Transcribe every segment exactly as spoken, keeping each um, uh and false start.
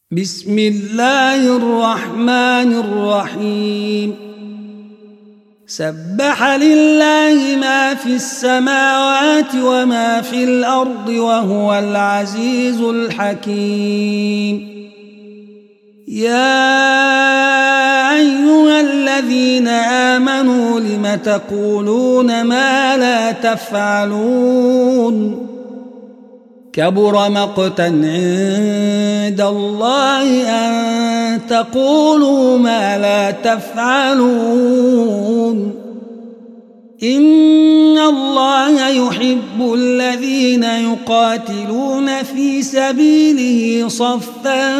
بسم الله الرحمن الرحيم. سبح لله ما في السماوات وما في الأرض وهو العزيز الحكيم. يا أيها الذين آمنوا لم تقولون ما لا تفعلون؟ كبر مقتا عند الله أن تقولوا ما لا تفعلون. إن الله يحب الذين يقاتلون في سبيله صفا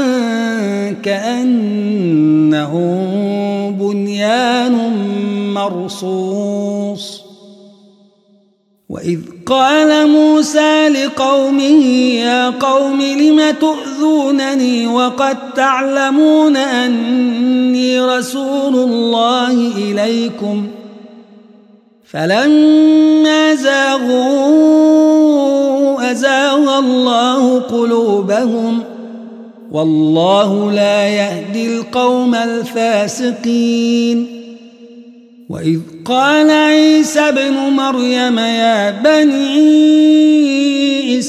كأنهم بنيان مرصوص. وإذ قال موسى لقومه يا قوم لم تؤذونني وقد تعلمون أني رسول الله إليكم فلما زاغوا أزاغ الله قلوبهم والله لا يهدي القوم الفاسقين. وإذ قال عيسى ابن مريم يا بني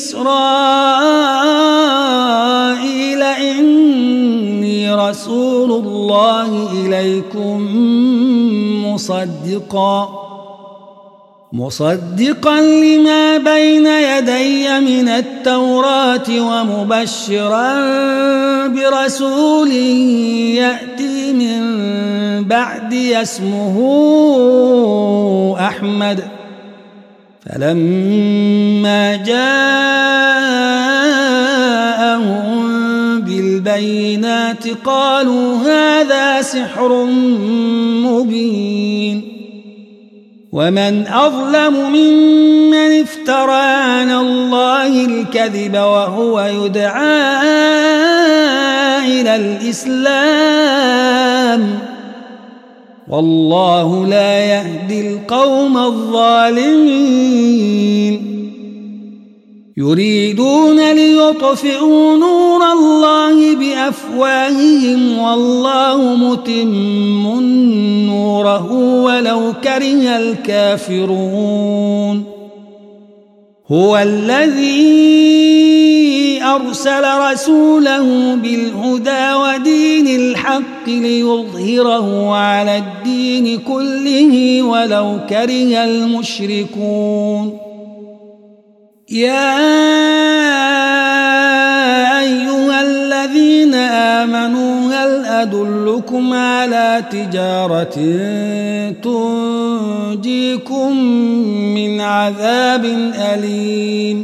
إسرائيل إني رسول الله إليكم مصدقا مصدقا لما بين يدي من التوراة ومبشرا برسول يأتي من بعدي اسمه أحمد. فلما جاءهم بالبينات قالوا هذا سحر مبين. ومن أظلم ممن افترى على الله الكذب وهو يدعى إلى الإسلام والله لا يهدي القوم الظالمين. يريدون ليطفئوا نور الله بأفواههم والله متم نوره ولو كره الكافرون. هو الذي أرسل رسوله بالهدى ودين الحق ليظهره على الدين كله ولو كره المشركون. يا أيها الذين آمنوا هل أدلكم على تجارة تنجيكم من عذاب أليم؟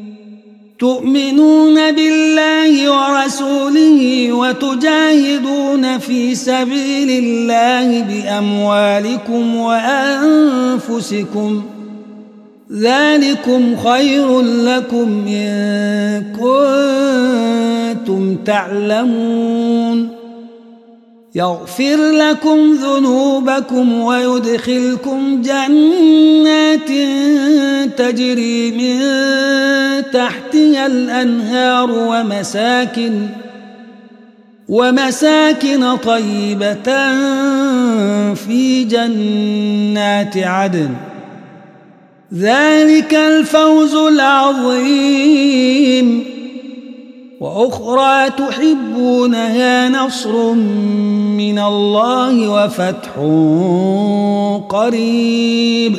تؤمنون بالله ورسوله وتجاهدون في سبيل الله بأموالكم وأنفسكم ذلكم خير لكم إن كنتم تعلمون. يغفر لكم ذنوبكم ويدخلكم جنات تجري من تحتها الأنهار ومساكن ومساكن طيبة في جنات عدن ذلك الفوز العظيم. وأخرى تحبونها نصر من الله وفتح قريب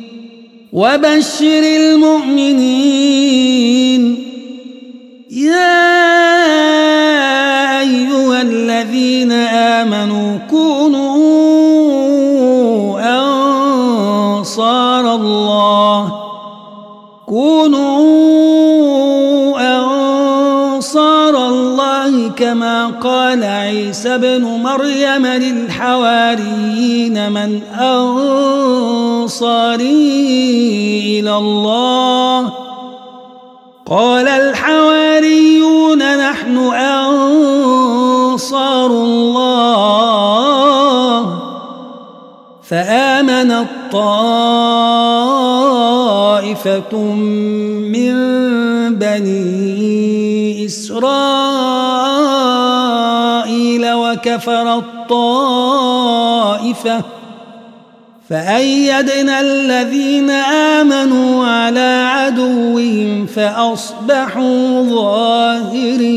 وبشر المؤمنين. يا أيها الذين آمنوا كونوا أنصار الله كونوا أنصار الله كما قال عيسى ابن مريم للحواريين من أنصاري إلى الله قال الحواريون نحن أنصار الله. فآمن الطائفة من بني إسرائيل وكفر الطائفة فأيدنا الذين آمنوا على عدوهم فأصبحوا ظاهرين.